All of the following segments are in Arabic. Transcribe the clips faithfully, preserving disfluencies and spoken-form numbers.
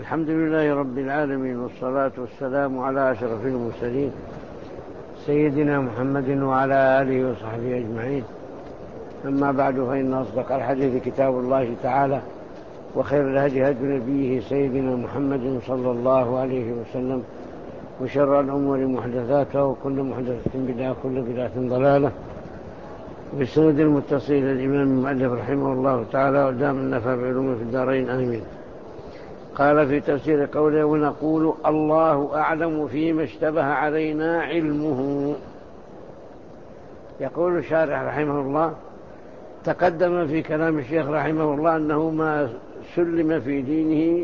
الحمد لله رب العالمين، والصلاة والسلام على أشرف المرسلين سيدنا محمد وعلى آله وصحبه أجمعين. أما بعد، فإن أصدق الحديث كتاب الله تعالى، وخير الهدي هدي نبيه سيدنا محمد صلى الله عليه وسلم، وشر الأمور محدثاتها، وكل محدثة بدعة، وكل بدعة ضلالة. بالسند المتصل الإمام المؤلف رحمه الله تعالى، ودام النفع بعلومه في الدارين آمين. قال في تفسير قوله: ونقول الله أعلم فيما اشتبه علينا علمه. يقول الشارح رحمه الله: تقدم في كلام الشيخ رحمه الله أنه ما سلم في دينه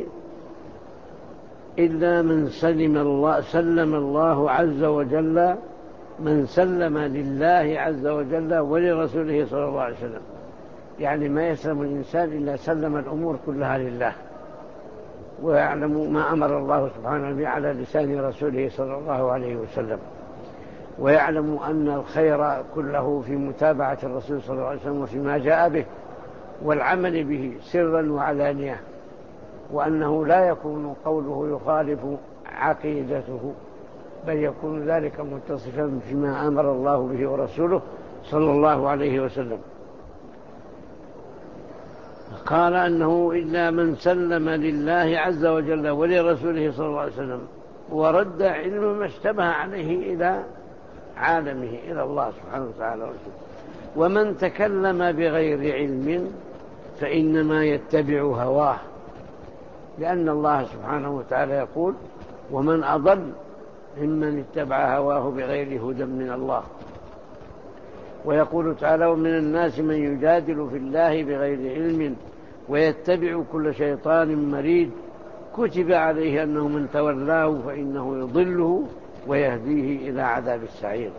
إلا من سلم الله سلم الله عز وجل من سلم لله عز وجل ولرسوله صلى الله عليه وسلم. يعني ما يسلم الإنسان إلا سلم الأمور كلها لله، ويعلم ما أمر الله سبحانه به على لسان رسوله صلى الله عليه وسلم، ويعلم أن الخير كله في متابعة الرسول صلى الله عليه وسلم وفيما جاء به والعمل به سرا وعلانية، وأنه لا يكون قوله يخالف عقيدته، بل يكون ذلك متصفا فيما أمر الله به ورسوله صلى الله عليه وسلم. قال أنه إلا من سلم لله عز وجل ولرسوله صلى الله عليه وسلم ورد علم ما اشتبه عليه إلى عالمه، إلى الله سبحانه وتعالى ورسوله. ومن تكلم بغير علم فإنما يتبع هواه، لأن الله سبحانه وتعالى يقول: ومن أضل ممن اتبع هواه بغير هدى من الله. ويقول تعالى: ومن الناس من يجادل في الله بغير علم ويتبع كل شيطان مريد كتب عليه أنه من تولاه فإنه يضله ويهديه إلى عذاب السعير.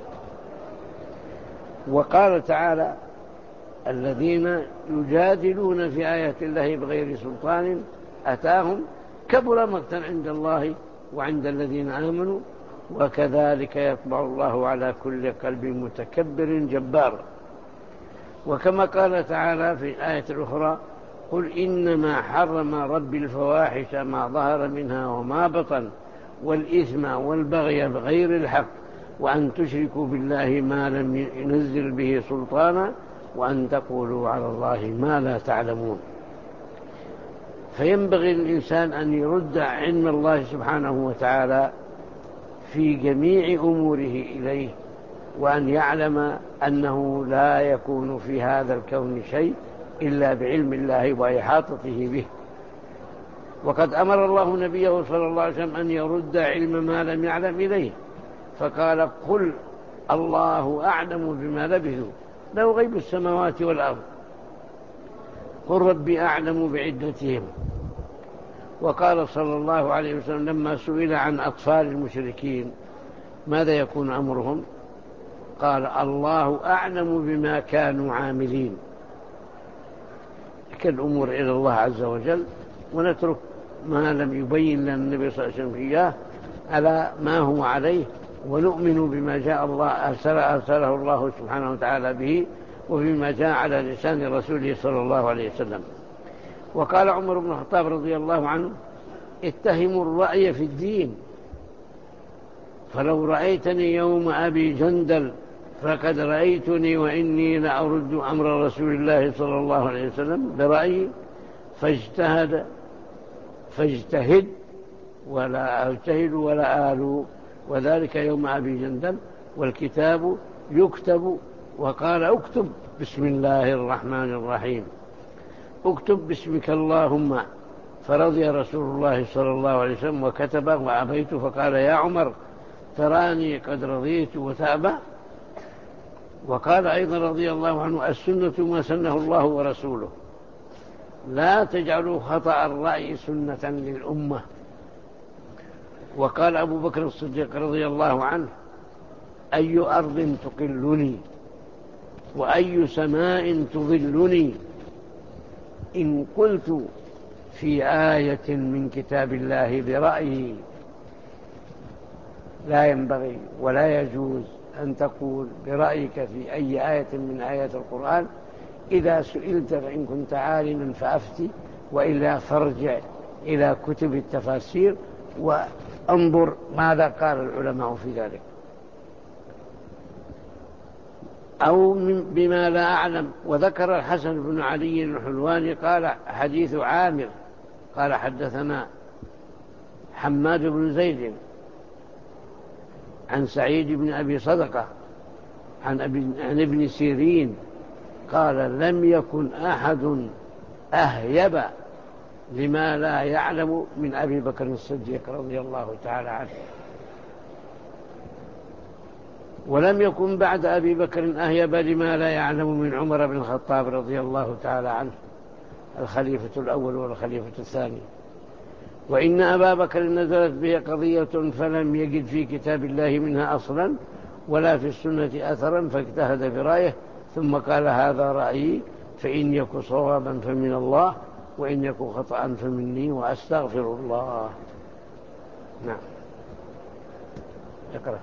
وقال تعالى: الذين يجادلون في آيات الله بغير سلطان أتاهم كبر مقتا عند الله وعند الذين آمنوا وكذلك يطبع الله على كل قلب متكبر جبار. وكما قال تعالى في الآية الأخرى: قل إنما حرم ربي الفواحش ما ظهر منها وما بطن والإثم والبغي بغير الحق وأن تشركوا بالله ما لم ينزل به سلطانا وأن تقولوا على الله ما لا تعلمون. فينبغي للإنسان أن يرد علم الله سبحانه وتعالى في جميع أموره إليه، وأن يعلم أنه لا يكون في هذا الكون شيء إلا بعلم الله وإحاطته به. وقد أمر الله نبيه صلى الله عليه وسلم أن يرد علم ما لم يعلم إليه، فقال: قل الله أعلم بما لبثوا له غيب السماوات والأرض قل ربي أعلم بعدتهم. وقال صلى الله عليه وسلم لما سئل عن أطفال المشركين ماذا يكون أمرهم؟ قال: الله أعلم بما كانوا عاملين. كالأمور إلى الله عز وجل، ونترك ما لم يبين لنا النبي صلى الله عليه وسلم إياه على ما هو عليه، ونؤمن بما جاء الله أرسله, أرسله الله سبحانه وتعالى به، وبما جاء على لسان رسوله صلى الله عليه وسلم. وقال عمر بن الخطاب رضي الله عنه: اتهموا الرأي في الدين، فلو رأيتني يوم أبي جندل فقد رأيتني وإني لأرد أمر رسول الله صلى الله عليه وسلم برأيي فاجتهد فاجتهد ولا أجتهد ولا آلو، وذلك يوم أبي جندل والكتاب يكتب. وقال: اكتب بسم الله الرحمن الرحيم، اكتب باسمك اللهم. فرضي رسول الله صلى الله عليه وسلم وكتب، وأبيت فقال: يا عمر تراني قد رضيت وتأبى. وقال أيضا رضي الله عنه: السنة ما سنه الله ورسوله، لا تجعلوا خطأ الرأي سنة للأمة. وقال أبو بكر الصديق رضي الله عنه: أي أرض تقلني وأي سماء تظلني إن قلت في آية من كتاب الله برأيي. لا ينبغي ولا يجوز أن تقول برأيك في أي آية من آيات القرآن. إذا سئلت فإن كنت عالما فأفتي، وإلا فارجع إلى كتب التفاسير وانظر ماذا قال العلماء في ذلك. أو بما لا أعلم. وذكر الحسن بن علي الحلواني قال حديث عامر قال حدثنا حماد بن زيد عن سعيد بن أبي صدقة عن, عن ابن سيرين قال لم يكن أحد أهيب لما لا يعلم من أبي بكر الصديق رضي الله تعالى عنه، ولم يكن بعد أبي بكر أهيب لما لا يعلم من عمر بن الخطاب رضي الله تعالى عنه الخليفة الأول والخليفة الثاني. وإن أبا بكر نزلت به قضية فلم يجد في كتاب الله منها أصلا ولا في السنة أثرا فاجتهد برأيه ثم قال هذا رأيي فإن يكن صوابا فمن الله وإن يكن خطأ فمني وأستغفر الله. نعم اقرأ.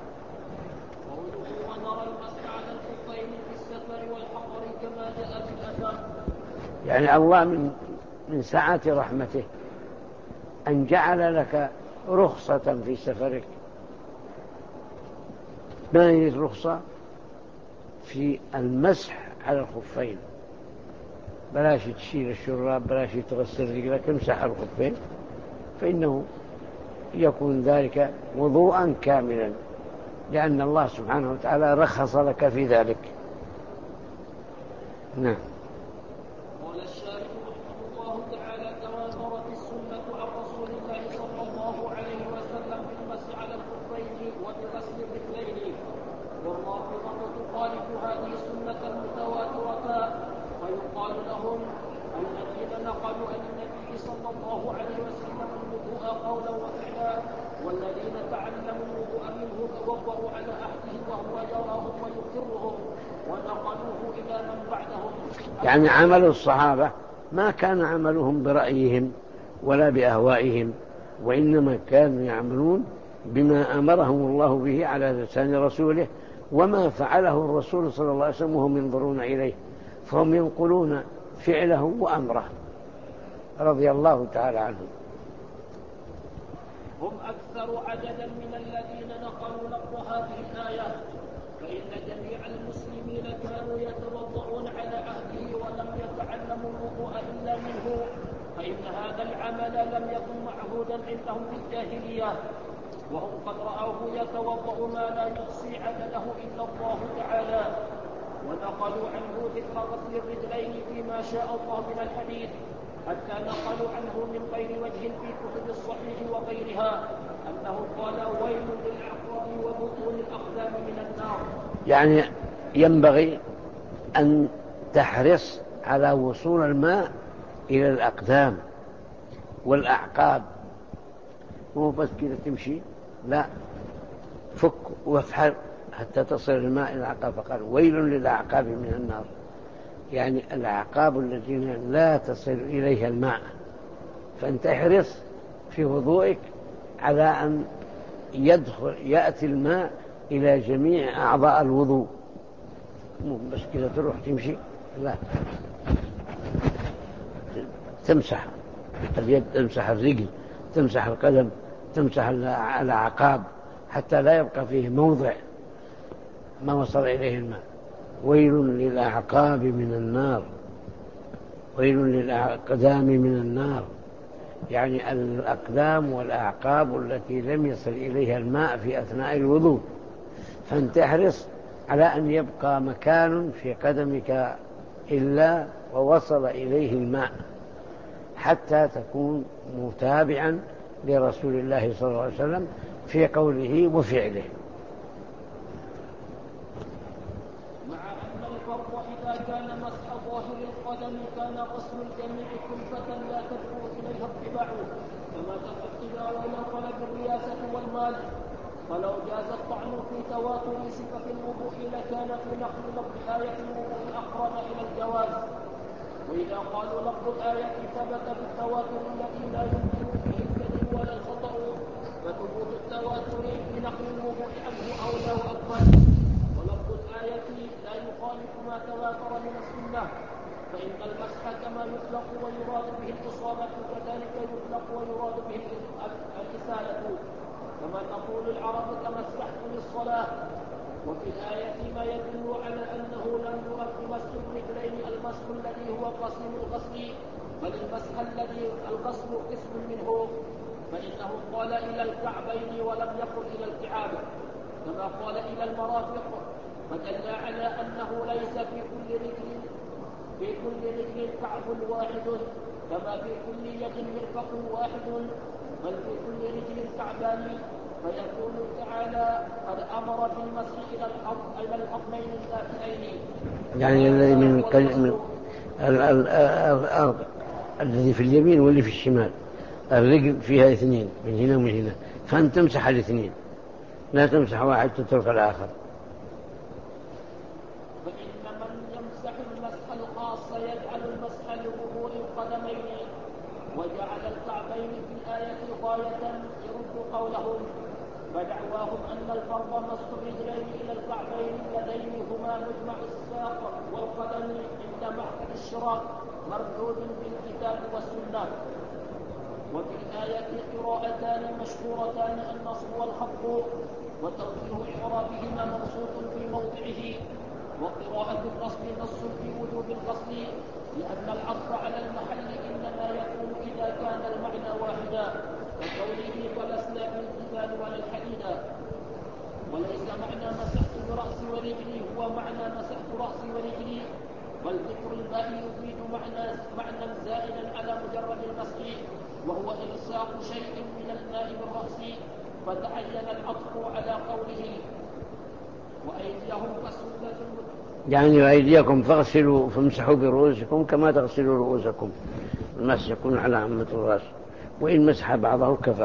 يعني الله من من سعة رحمته أن جعل لك رخصة في سفرك. ما هي الرخصة؟ في المسح على الخفين، بلاش تشيل الشراب، بلاش تغسل رجلك، امسح الخفين فإنه يكون ذلك وضوءا كاملا، لأن الله سبحانه وتعالى رخص لك في ذلك. نعم. قال الشارح رحمه الله تعالى كما ورد السنة عن رسول الله صلى الله عليه وسلم بالمسح على الخفين وبغسل الرجلين، والرافضة تخالف هذه السنة المتواترة فيقال لهم الذين نقلوا عن النبي صلى الله عليه وسلم الوضوء قولا وفعلا، والذين تعلموا الوضوء منه توضأوا على عهده وهو يراهم ويقرهم ونقلوه إلى من بعدهم. يعني عمل الصحابة ما كان عملهم برأيهم ولا بأهوائهم، وإنما كانوا يعملون بما أمرهم الله به على لسان رسوله وما فعله الرسول صلى الله عليه وسلم وهم ينظرون إليه، فهم ينقلون فعله وأمره رضي الله تعالى عنهم. هم أكثر عددا من الذين نقلوا لفظ هذه الآية، فإن جميع المسلمين كانوا يتوضؤون على عهده ولم يتعلموا الوضوء إلا منه، فإن هذا العمل لم يكن معهودا عندهم في الجاهلية، وهم قد رأوه يتوضأ ما لا يحصي عدده إلا الله تعالى، ونقلوا عنه ذكر غسل الرجلين فيما شاء الله من الحديث، حتى نقلوا عنه من غير وجه في كتب الصحيح وغيرها أنه قال ويل للعقاب وبطون الأقدام من النار. يعني ينبغي أن تحرص على وصول الماء إلى الأقدام والأعقاب، مو بس كده تمشي، لا، فك وافحر حتى تصل الماء إلى الأعقاب. فقال ويل للأعقاب من النار، يعني الأعقاب الذين لا تصل إليها الماء. فأنت احرص في وضوئك على أن يدخل يأتي الماء إلى جميع أعضاء الوضوء، مو بس كده تروح تمشي، لا، تمسح اليد، تمسح الرجل، تمسح القدم، تمسح الأعقاب حتى لا يبقى فيه موضع ما وصل إليه الماء. ويل للأعقاب من النار، ويل للأقدام من النار، يعني الأقدام والأعقاب التي لم يصل إليها الماء في أثناء الوضوء. فأنت احرص على أن يبقى مكان في قدمك إلا ووصل إليه الماء، حتى تكون متابعا لرسول الله صلى الله عليه وسلم في قوله وفعله. مع أن الفرض إذا كان مسح ظاهر القدم كان غسل الجميع كلفة لا تدعو إليها الطباع، كما تدعو الطباع إلى طلب الرياسة والمال. فلو جاز الطعن في تواتر صفة الوضوء لكان في نقل لفظ آية الوضوء أقرب إلى الجواز. وإذا قالوا لفظ الآية ثبت بالتواتر الذي لا يمكن فيه الكذب ولا الخطأ، فثبوت التواتر في نقل الوضوء عنه أولى وأكبر. ولفظ الآية لا يخالف ما تواتر من السنة، فإن المسح كما يطلق ويراد به الإصابة كذلك يطلق ويراد به الإسالة، كما تقول العرب تمسحت للصلاة. وفي الآية ما يدل على أنه لم يرد مسح الرجلين المسح الذي هو قسم الغسل، بل المسح الذي الغسل قسم منه، فإنه قال إلى الكعبين ولم يقل إلى الكعاب، كما قال إلى المرافق، فدل على أنه ليس في كل رجل في كل رجل كعب واحد، كما في كل يد مرفق واحد، بل في كل رجل كعبان، فيكون تعالى قد أمر بالمسح إلى الحضنين الداخلين. يعني الذي من الذي في اليمين واللي في الشمال، الرجل فيها اثنين من هنا ومن هنا، فأنت تمسح الاثنين، لا تمسح واحد تترك الآخر. فإن من يمسح المسح الخاص يجعل المسح لظهور القدمين، وجعل الكعبين في الآية غاية يرد قولهم، فدعواهم أن الفرض مسح الرجلين إلى الكعبين اللذين هما مجمع الساق والقدم عند معقد الشراك مردود بالكتاب والسنة. وفي الآية قراءتان مشهورتان النصب والخفض، وتوجيه إعرابهما مبسوط في موضعه، وقراءة النصب نص في وجوب الغسل، لأن العطف على المحل إنما يكون إذا كان المعنى واحدا، كقوله فلسنا بالجبال ولا الحديدا. وليس معنى مسحت برأسي ورجلي هو معنى مسحت رأسي ورجلي، بل ذكر الماء يفيد معنى معنى زائدا على مجرد المسح، وهو إلصاق شيء من الماء بالرأس، فتعين العطف على قوله وأيديهم فسنة. يعني وأيديكم فاغسلوا فامسحوا برؤوسكم كما تغسلوا رؤوسكم، المسح يكون على عامة الرأس، وإن مسح بعضه كفى.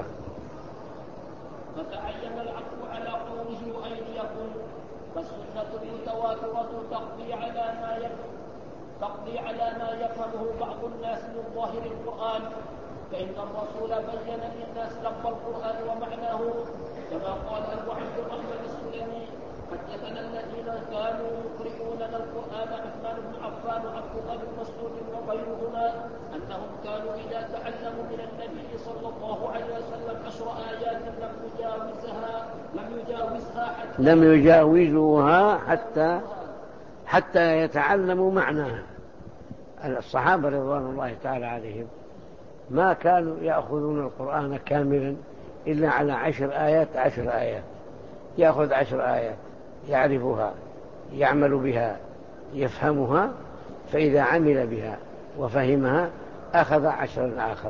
فتعين العطف على قوله وأيديكم، فالسنة المتواترة تقضي على ما يفهم تقضي على ما يفهمه بعض الناس من ظاهر القرآن، فإن الرسول بين للناس لفظ القرآن ومعناه، كما قال أبو عبد الرحمن السلمي حدثنا الذين كانوا يقرؤوننا القرآن عثمان بن عفان وعبد الله بن مسعود وغيرهما أنهم كانوا إذا تعلموا من النبي صلى الله عليه وسلم عشر آيات لم يجاوزها لم يجاوزها حتى لم يجاوزوها حتى حتى يتعلموا معناها. الصحابة رضوان الله تعالى عليهم ما كانوا يأخذون القرآن كاملا إلا على عشر آيات عشر آيات، يأخذ عشر آيات يعرفها يعمل بها يفهمها، فإذا عمل بها وفهمها أخذ عشرا آخر.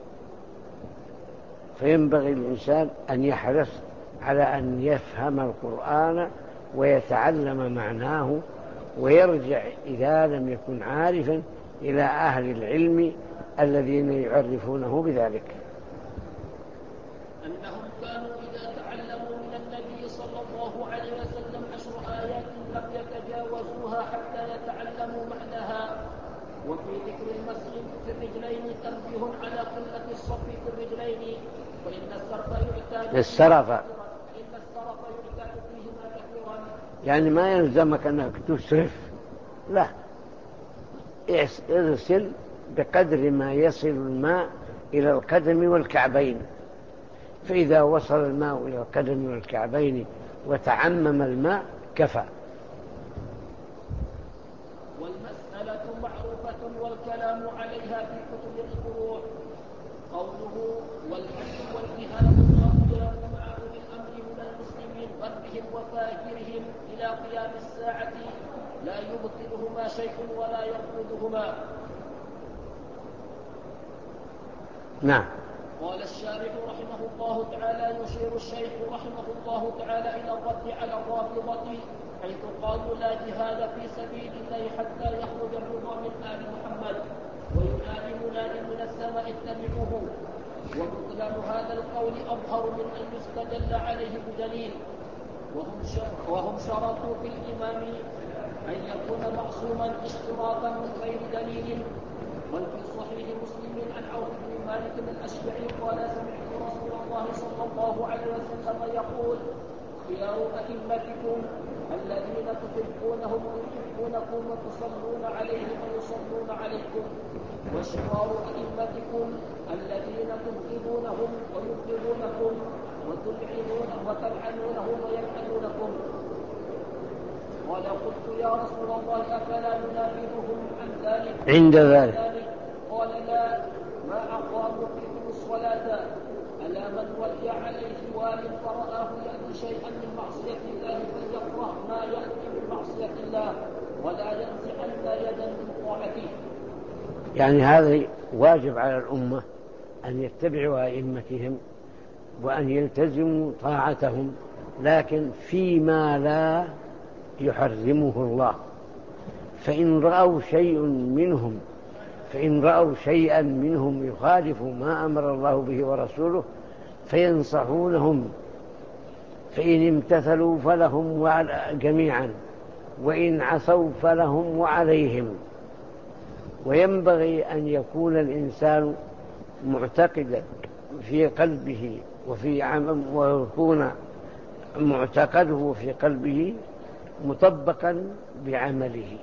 فينبغي الإنسان أن يحرص على أن يفهم القرآن ويتعلم معناه، ويرجع إذا لم يكن عارفا إلى أهل العلم الذين يعرفونه بذلك. أنهم كانوا إذا تعلموا من النبي صلى الله عليه وسلم عشر آيات لم يتجاوزوها حتى يتعلموا معناها. وفي ذكر المسح في الرجلين تنبيه على قلة الصف في الرجلين، فإن الصرف يعتاد السرف فإن الصرف يعتاد فيهما كثيرا. يعني ما يلزمك أنك تسرف، لا، اغسل بقدر ما يصل الماء إلى القدم والكعبين، فإذا وصل الماء إلى القدم والكعبين وتعمم الماء كفى. والمسألة معروفة والكلام عليها في كتب الفروع. قوله والحج والجهاد والقيام مع أولي الأمر من المسلمين برهم وفاجرهم إلى قيام الساعة لا يبطلهما شيء ولا ينقضهما. نعم. قال الشارح رحمه الله تعالى يشير الشيخ رحمه الله تعالى إلى الرد على الرافضة حيث قالوا لا جهاد في سبيل الله حتى يخرج الرضا من آل محمد، وينادي مناد من السماء اتبعوه. وبطلان هذا القول أظهر من أن يستدل عليه بدليل، وهم شرطوا في الإمام أن يكون معصوما اشتراطا من غير دليل. وفي صحيح مسلم عن عوف بن مالك الأشجعي قال سمعت رسول الله صلى الله عليه وسلم يقول خيار أئمتكم الذين تحبونهم يحبونكم وتصلون عليه ويصلون عليكم، وشرار أئمتكم الذين تبغضونهم ويبغضونكم وتلعنون وتلعنونهم ويلعنونكم. قال قلت يا رسول الله أفلا ننافذهم عن ذلك عند ذلك؟ قال لا، ما أقاموا فيكم الصلاة ألا من ولي عليه وال فرآه يأتي شيئا من معصية الله فليكره ما يأتي من معصية الله ولا ينزعن يدا من طاعته. يعني هذا واجب على الأمة أن يتبعوا أئمتهم وأن يلتزموا طاعتهم، لكن فيما لا يحرمه الله. فإن رأوا شيء منهم فإن رأوا شيئا منهم يخالف ما أمر الله به ورسوله فينصحونهم، فإن امتثلوا فلهم جميعا، وإن عصوا فلهم وعليهم. وينبغي أن يكون الإنسان معتقدا في قلبه وفي عمل، ويكون معتقده في قلبه مطبقا بعمله.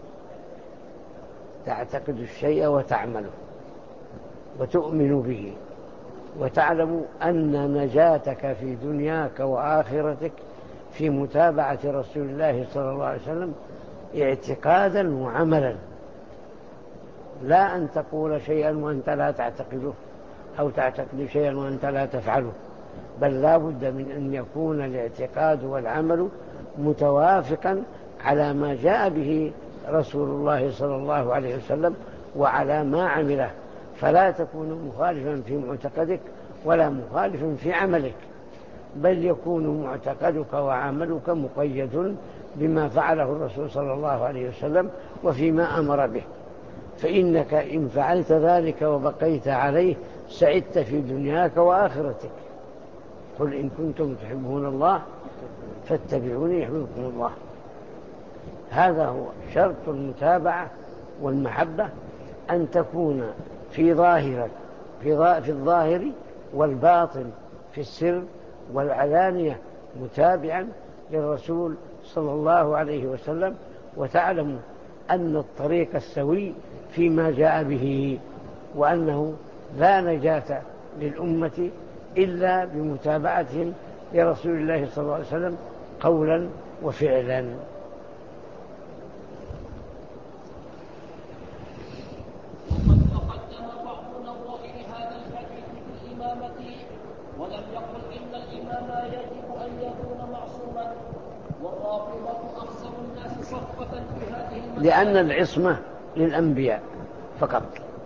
تعتقد الشيء وتعمله وتؤمن به، وتعلم أن نجاتك في دنياك وآخرتك في متابعة رسول الله صلى الله عليه وسلم اعتقادا وعملا، لا أن تقول شيئا وأنت لا تعتقده أو تعتقد شيئا وأنت لا تفعله، بل لا بد من أن يكون الاعتقاد والعمل متوافقا على ما جاء به رسول الله صلى الله عليه وسلم وعلى ما عمله، فلا تكون مخالفا في معتقدك ولا مخالفا في عملك، بل يكون معتقدك وعملك مقيد بما فعله الرسول صلى الله عليه وسلم وفيما أمر به. فإنك إن فعلت ذلك وبقيت عليه سعدت في دنياك وآخرتك. قل إن كنتم تحبون الله فاتبعوني يحببكم الله. هذا هو شرط المتابعة والمحبة، أن تكون في ظاهرك في الظاهر والباطن، في السر والعلانية متابعا للرسول صلى الله عليه وسلم، وتعلم أن الطريق السوي فيما جاء به، وأنه لا نجاة للأمة إلا بمتابعتهم لرسول الله صلى الله عليه وسلم قولا وفعلا. وقد تقدم بعض نظائر هذا الحديث في الإمامة، ولم يقل إن الإمام يجب أن يكون معصوما، والرافضة أخسر الناس صفة في هذه المسألة، لأن العصمة للأنبياء فقط،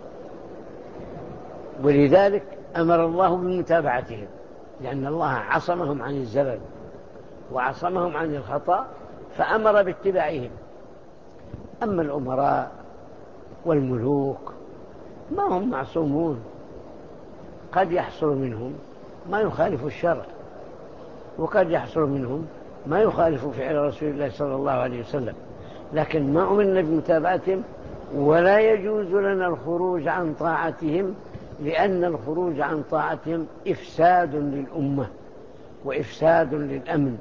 ولذلك أمر الله بمتابعتهم، لأن الله عصمهم عن الزلل وعصمهم عن الخطأ فأمر باتباعهم. أما الأمراء والملوك ما هم معصومون، قد يحصل منهم ما يخالف الشرع، وقد يحصل منهم ما يخالف فعل رسول الله صلى الله عليه وسلم، لكن ما أمرنا بمتابعتهم، ولا يجوز لنا الخروج عن طاعتهم، لأن الخروج عن طاعتهم إفساد للأمة وإفساد للأمن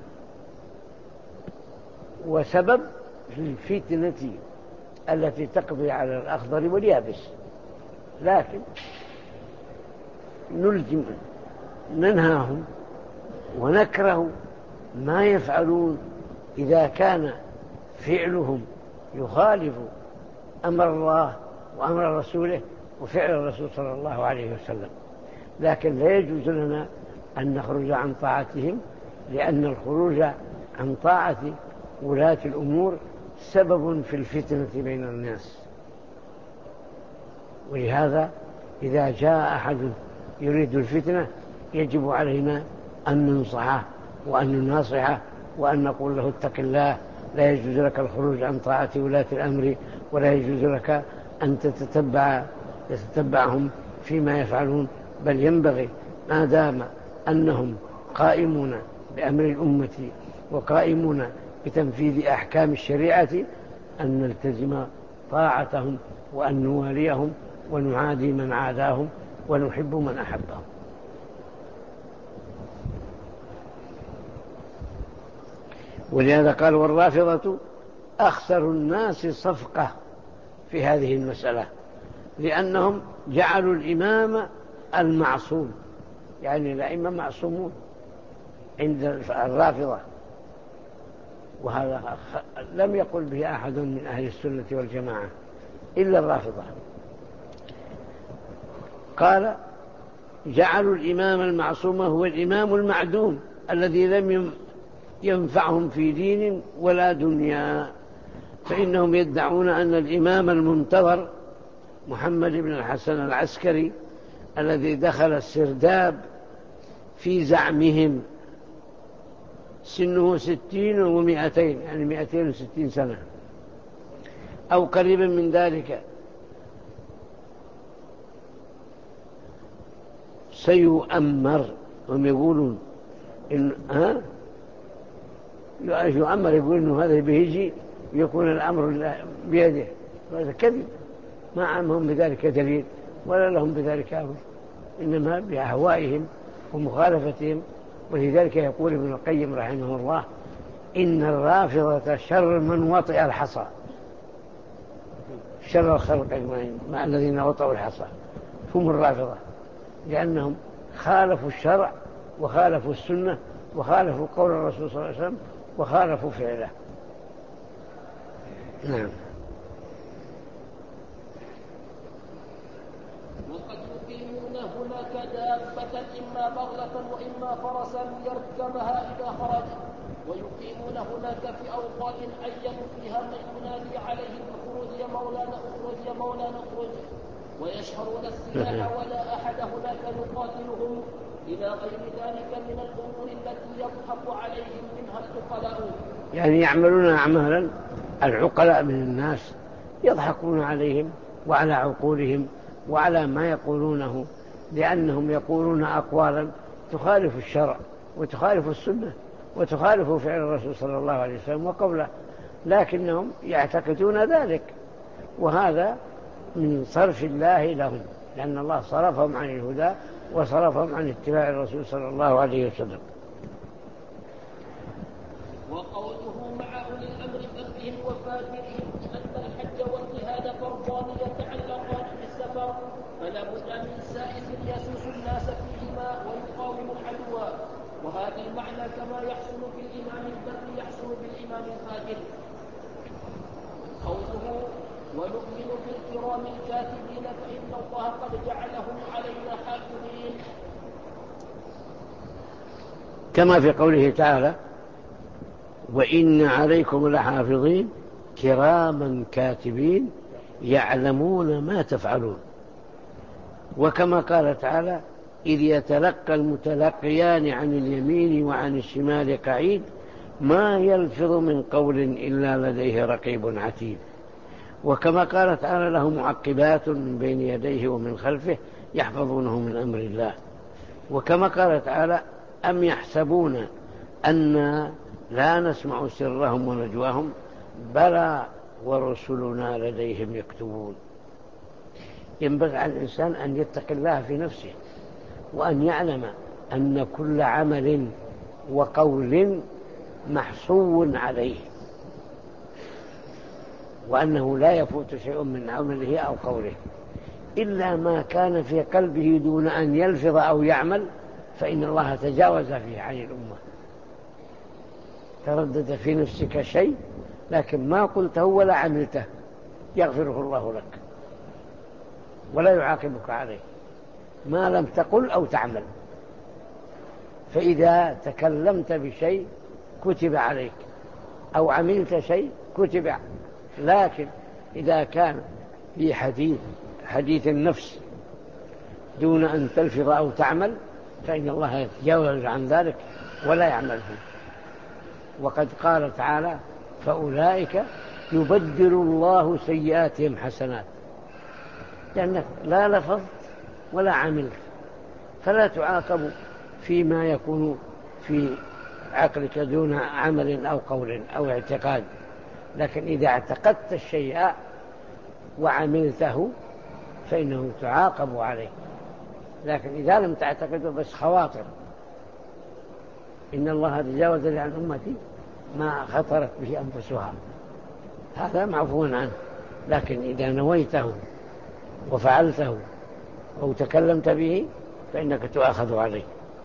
وسبب في الفتنة التي تقضي على الأخضر واليابس. لكن نلزم ننهاهم ونكره ما يفعلون إذا كان فعلهم يخالف أمر الله وأمر رسوله وفعل الرسول صلى الله عليه وسلم، لكن لا يجوز لنا أن نخرج عن طاعتهم، لأن الخروج عن طاعة ولاة الأمور سبب في الفتنة بين الناس. ولهذا إذا جاء أحد يريد الفتنة يجب علينا أن ننصحه وأن نناصحه وأن نقول له اتق الله، لا يجوز لك الخروج عن طاعة ولاة الأمر، ولا يجوز لك أن تتبع تتبعهم فيما يفعلون، بل ينبغي ما دام أنهم قائمون بأمر الأمة وقائمون بتنفيذ أحكام الشريعة أن نلتزم طاعتهم وأن نواليهم ونعادي من عاداهم ونحب من أحبهم. ولهذا قال والرافضة أخسر الناس صفقة في هذه المسألة، لأنهم جعلوا الإمام المعصوم، يعني الأئمة معصومون عند الرافضة، وهذا لم يقل به أحد من أهل السنة والجماعة إلا الرافضة. قال جعلوا الإمام المعصوم هو الإمام المعدوم الذي لم ينفعهم في دين ولا دنيا، فإنهم يدعون أن الإمام المنتظر محمد بن الحسن العسكري الذي دخل السرداب في زعمهم سنه ستين ومائتين، يعني مائتين وستين سنة أو قريبا من ذلك، سيؤمر. هم يقولون إن ها يؤمر، يقول إنه هذا بيجي يكون الأمر بيده، هذا كذب، ما عمهم بذلك دليل ولا لهم بذلك أمر، إنما بأهوائهم ومخالفتهم. ولذلك يقول ابن القيم رحمه الله إن الرافضة شر من وطئ الحصى، شر الخلق مع الذين وطئوا الحصى هم الرافضة، لأنهم خالفوا الشرع وخالفوا السنة وخالفوا قول الرسول صلى الله عليه وسلم وخالفوا فعله. نعم. وقد يقيمون هناك دابة إما بغلة وإما فرسا يركبها إذا خرج، ويقيمون هناك في أوقات عينوا فيها من ينادي عليه اخرج يا مولانا اخرج يا مولانا اخرج، ويشهرون السلاح ولا أحد هناك يقاتلهم، إلى غير ذلك من الأمور التي يضحك عليهم منها العقلاء. يعني يعملون أعمالا العقلاء من الناس يضحكون عليهم وعلى عقولهم وعلى ما يقولونه، لأنهم يقولون أقوالا تخالف الشرع وتخالف السنة وتخالف فعل الرسول صلى الله عليه وسلم وقوله، لكنهم يعتقدون ذلك، وهذا من صرف الله لهم، لأن الله صرفهم عن الهدى وصرفهم عن اتباع الرسول صلى الله عليه وسلم. وقوله مع أولي الأمر برهم وفاجرهم أن الحج والجهاد فرضان يتعلقان بالسفر، فلا بد من سائس يسوس الناس فيهما ويقاوم العدو، وهذا المعنى كما يحصل بالإمام البر يحصل بالإمام الفاجر. قوله ونؤمن بالكرام الكاتبين فإن الله قد جعلهم علينا حافظين، كما في قوله تعالى وإن عليكم لحافظين كراما كاتبين يعلمون ما تفعلون، وكما قال تعالى إذ يتلقى المتلقيان عن اليمين وعن الشمال قعيد ما يلفظ من قول إلا لديه رقيب عتيد، وكما قال تعالى له معقبات من بين يديه ومن خلفه يحفظونه من أمر الله، وكما قال تعالى أم يحسبون أن لا نسمع سرهم ونجواهم بلى ورسلنا لديهم يكتبون. ينبغي على الإنسان أن يتقي الله في نفسه، وأن يعلم أن كل عمل وقول محصو عليه، وأنه لا يفوت شيء من عمله أو قوله إلا ما كان في قلبه دون أن يلفظ أو يعمل، فإن الله تجاوز فيه عن الأمة. تردد في نفسك شيء لكن ما قلته ولا عملته يغفره الله لك ولا يعاقبك عليه ما لم تقل أو تعمل. فإذا تكلمت بشيء كتب عليك أو عملت شيء كتب، لكن إذا كان في حديث حديث النفس دون أن تلفظ أو تعمل فإن الله يتجاوز عن ذلك ولا يعمله. وقد قال تعالى فأولئك يبدل الله سيئاتهم حسنات، لأنك لا لفظت ولا عملت فلا تعاقب فيما يكون في عقلك دون عمل أو قول أو اعتقاد، لكن إذا اعتقدت الشيء وعملته فإنه تعاقب عليه. لكن إذا لم تعتقده بس خواطر إن الله تجاوز عن أمتي ما خطرت به أنفسها هذا معفو عنه. لكن إذا نويته وفعلته أو تكلمت به فإنك تؤاخذ عليه.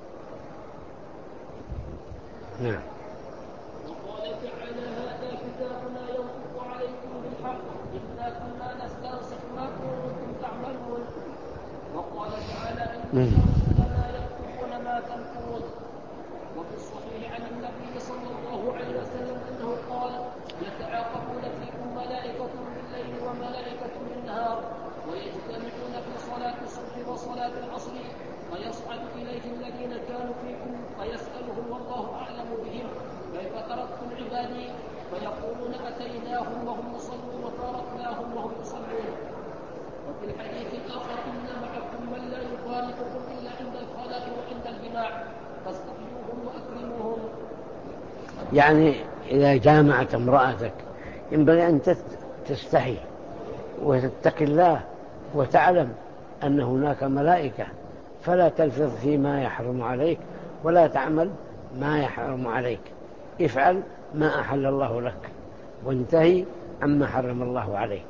نعم. وقال تعالى هذا كتابنا ينطق عليكم بالحق إنا كنا نستنسخ ما كنتم تعملون. وقال تعالى إن الرسل لا يكتبون ما تمكرون. وفي الصحيح عن النبي صلى الله عليه وسلم أنه قال يتعاقبون فيكم ملائكة بالليل وملائكة بالنهار ويجتمعون في صلاة الصبح وصلاة العصر فيصعد إليه الذين كانوا فيكم فيسألهم والله أعلم بهم كيف تركتم عبادي فيقولون أتيناهم وهم يصلون وتركناهم وهم يصلون. وفي الحديث الآخر إن معكم من لا يخالفكم إلا عند الخلاء وعند الجماع فاستحيوهم وأكرموهم. يعني إذا جامعت امرأتك ينبغي أن تستحي وتتقي الله وتعلم أن هناك ملائكة، فلا تلفظ فيما يحرم عليك ولا تعمل ما يحرم عليك. افعل ما أحل الله لك وانتهي عما حرم الله عليك،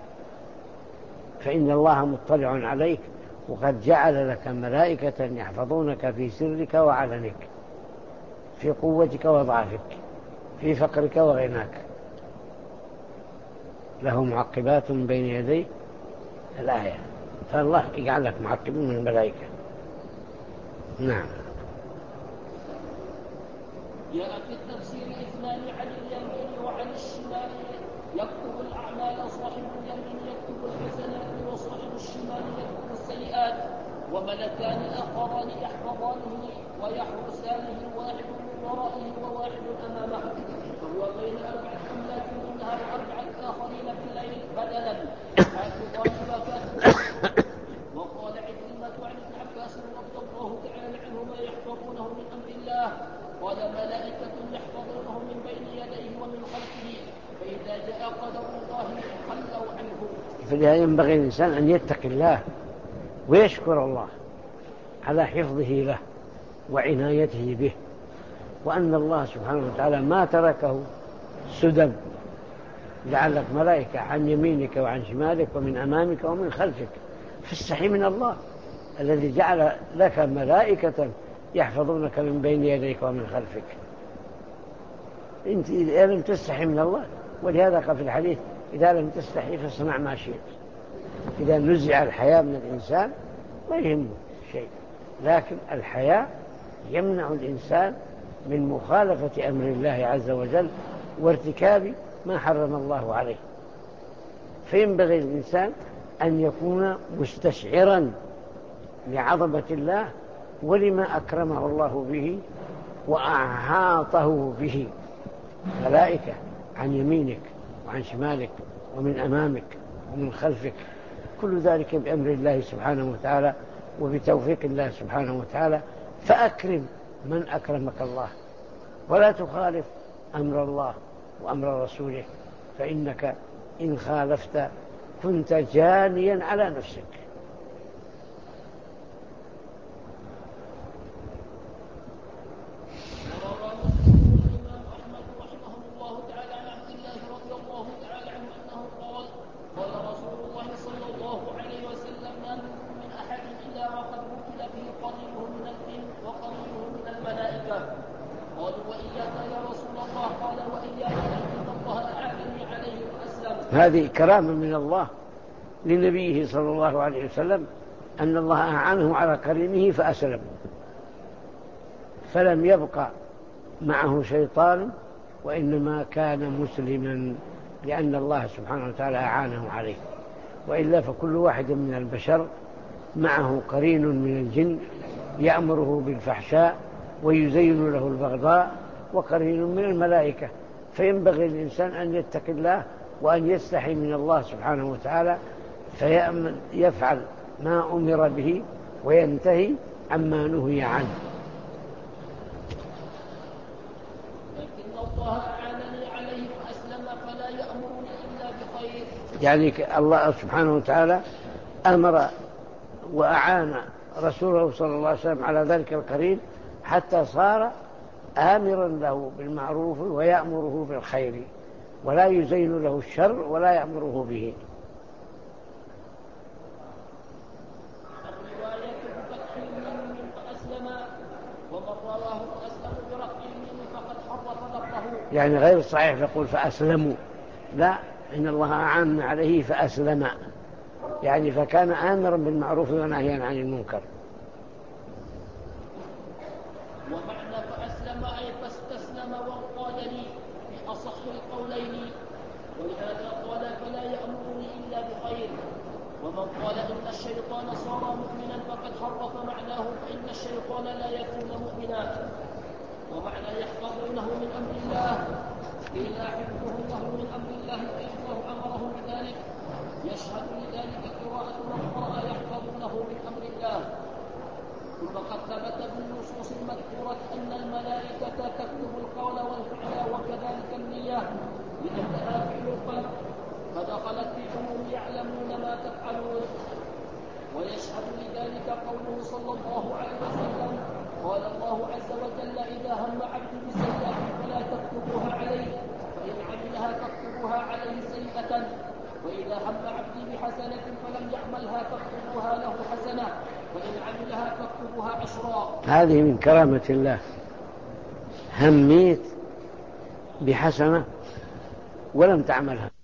فإن الله مطلع عليك وقد جعل لك ملائكة يحفظونك في سرك وعلنك، في قوتك وضعفك، في فقرك وغناك. له معقبات بين يدي الآية، فالله يجعل لك معقبين من الملائكة. نعم. جاء في التفسير اثنان عن اليمين وعن الشمال يكتب الأعمال، صاحب اليمين يكتب الحسنات وصاحب الشمال يكتب السيئات، وملكان آخران يحفظانه ويحرسانه واحد من ورائه وواحد أمامه، فهو بين أربعة أملاك منها وأربعة آخرين بالليل بدلا حافظان وكاتبان. وقال عكرمة عن ابن عباس رضي الله تعالى عنهما يحفظونه من أمر الله، قال ملائكة يحفظونه من بين يديه ومن خلفه، فإذا جاء قدر الله خلوا عنه. فلذا ينبغي الإنسان أن يتقي الله ويشكر الله على حفظه له وعنايته به، وأن الله سبحانه وتعالى ما تركه سدى، جعلك ملائكة عن يمينك وعن شمالك ومن أمامك ومن خلفك. فاستحي من الله الذي جعل لك ملائكة يحفظونك من بين يديك ومن خلفك. انت إذا لم تستحي من الله، ولهذا قال في الحديث إذا لم تستحي فاصنع ما شئت. إذا نزع الحياء من الإنسان ما يهمه شيء، لكن الحياء يمنع الإنسان من مخالفة أمر الله عز وجل وارتكاب ما حرم الله عليه. فينبغي الإنسان أن يكون مستشعرا لعظمة الله ولما أكرمه الله به وأحاطه به ملائكة عن يمينك وعن شمالك ومن أمامك ومن خلفك، كل ذلك بأمر الله سبحانه وتعالى وبتوفيق الله سبحانه وتعالى. فأكرم من أكرمك الله ولا تخالف أمر الله وأمر رسوله، فإنك إن خالفت كنت جانيا على نفسك. هذه كرامة من الله لنبيه صلى الله عليه وسلم، أن الله أعانه على قرينه فأسلم، فلم يبقى معه شيطان، وإنما كان مسلما لأن الله سبحانه وتعالى أعانه عليه. وإلا فكل واحد من البشر معه قرين من الجن يأمره بالفحشاء ويزين له البغضاء، وقرين من الملائكة. فينبغي الإنسان أن يتقي الله وأن يستحي من الله سبحانه وتعالى، فيفعل ما أمر به وينتهي عما نهي عنه. لكن الله أعانني عليه وأسلم فلا يأمرني إلا بخير. يعني الله سبحانه وتعالى أمر وأعان رسوله صلى الله عليه وسلم على ذلك القرين حتى صار آمرا له بالمعروف ويأمره بالخير ولا يزين له الشر ولا يأمره به. يعني غير صحيح يقول فأسلموا، لا، إن الله أعان عليه فأسلم، يعني فكان آمرا بالمعروف ونهيا عن المنكر. ومعنى فأسلم أي فاستسلم وانقاد لي في أصح القولين، ولهذا قال فلا يأمرني إلا بخير. ومن قال إن الشيطان صار مؤمنا فقد حرف معناه، فإن الشيطان لا يكون مؤمنا. ومعنى يحفظونه من أمر الله إلا حفظه له من أمر الله فإنه أمره بذلك. يشهد لذلك قراءة من قرأ يحفظونه من أمر الله. ثم قد ثبت بالنصوص المذكورة أن الملائكة تكتب القول والفعل وكذلك النية لأنها فعل القلب، فدخلت في عموم يعلمون ما تفعلون. ويشهد لذلك قوله صلى الله عليه وسلم قال الله عز وجل إذا هم عبد بسيئة فلا تكتبوها عليه، فإن عملها فاكتبوها عليه سيئة، وإذا هم عبدي بحسنة فلم يعملها فاكتبوها له حسنة، وإن عملها فاكتبوها عشرا. هذه من كرامة الله، هميت بحسنة ولم تعملها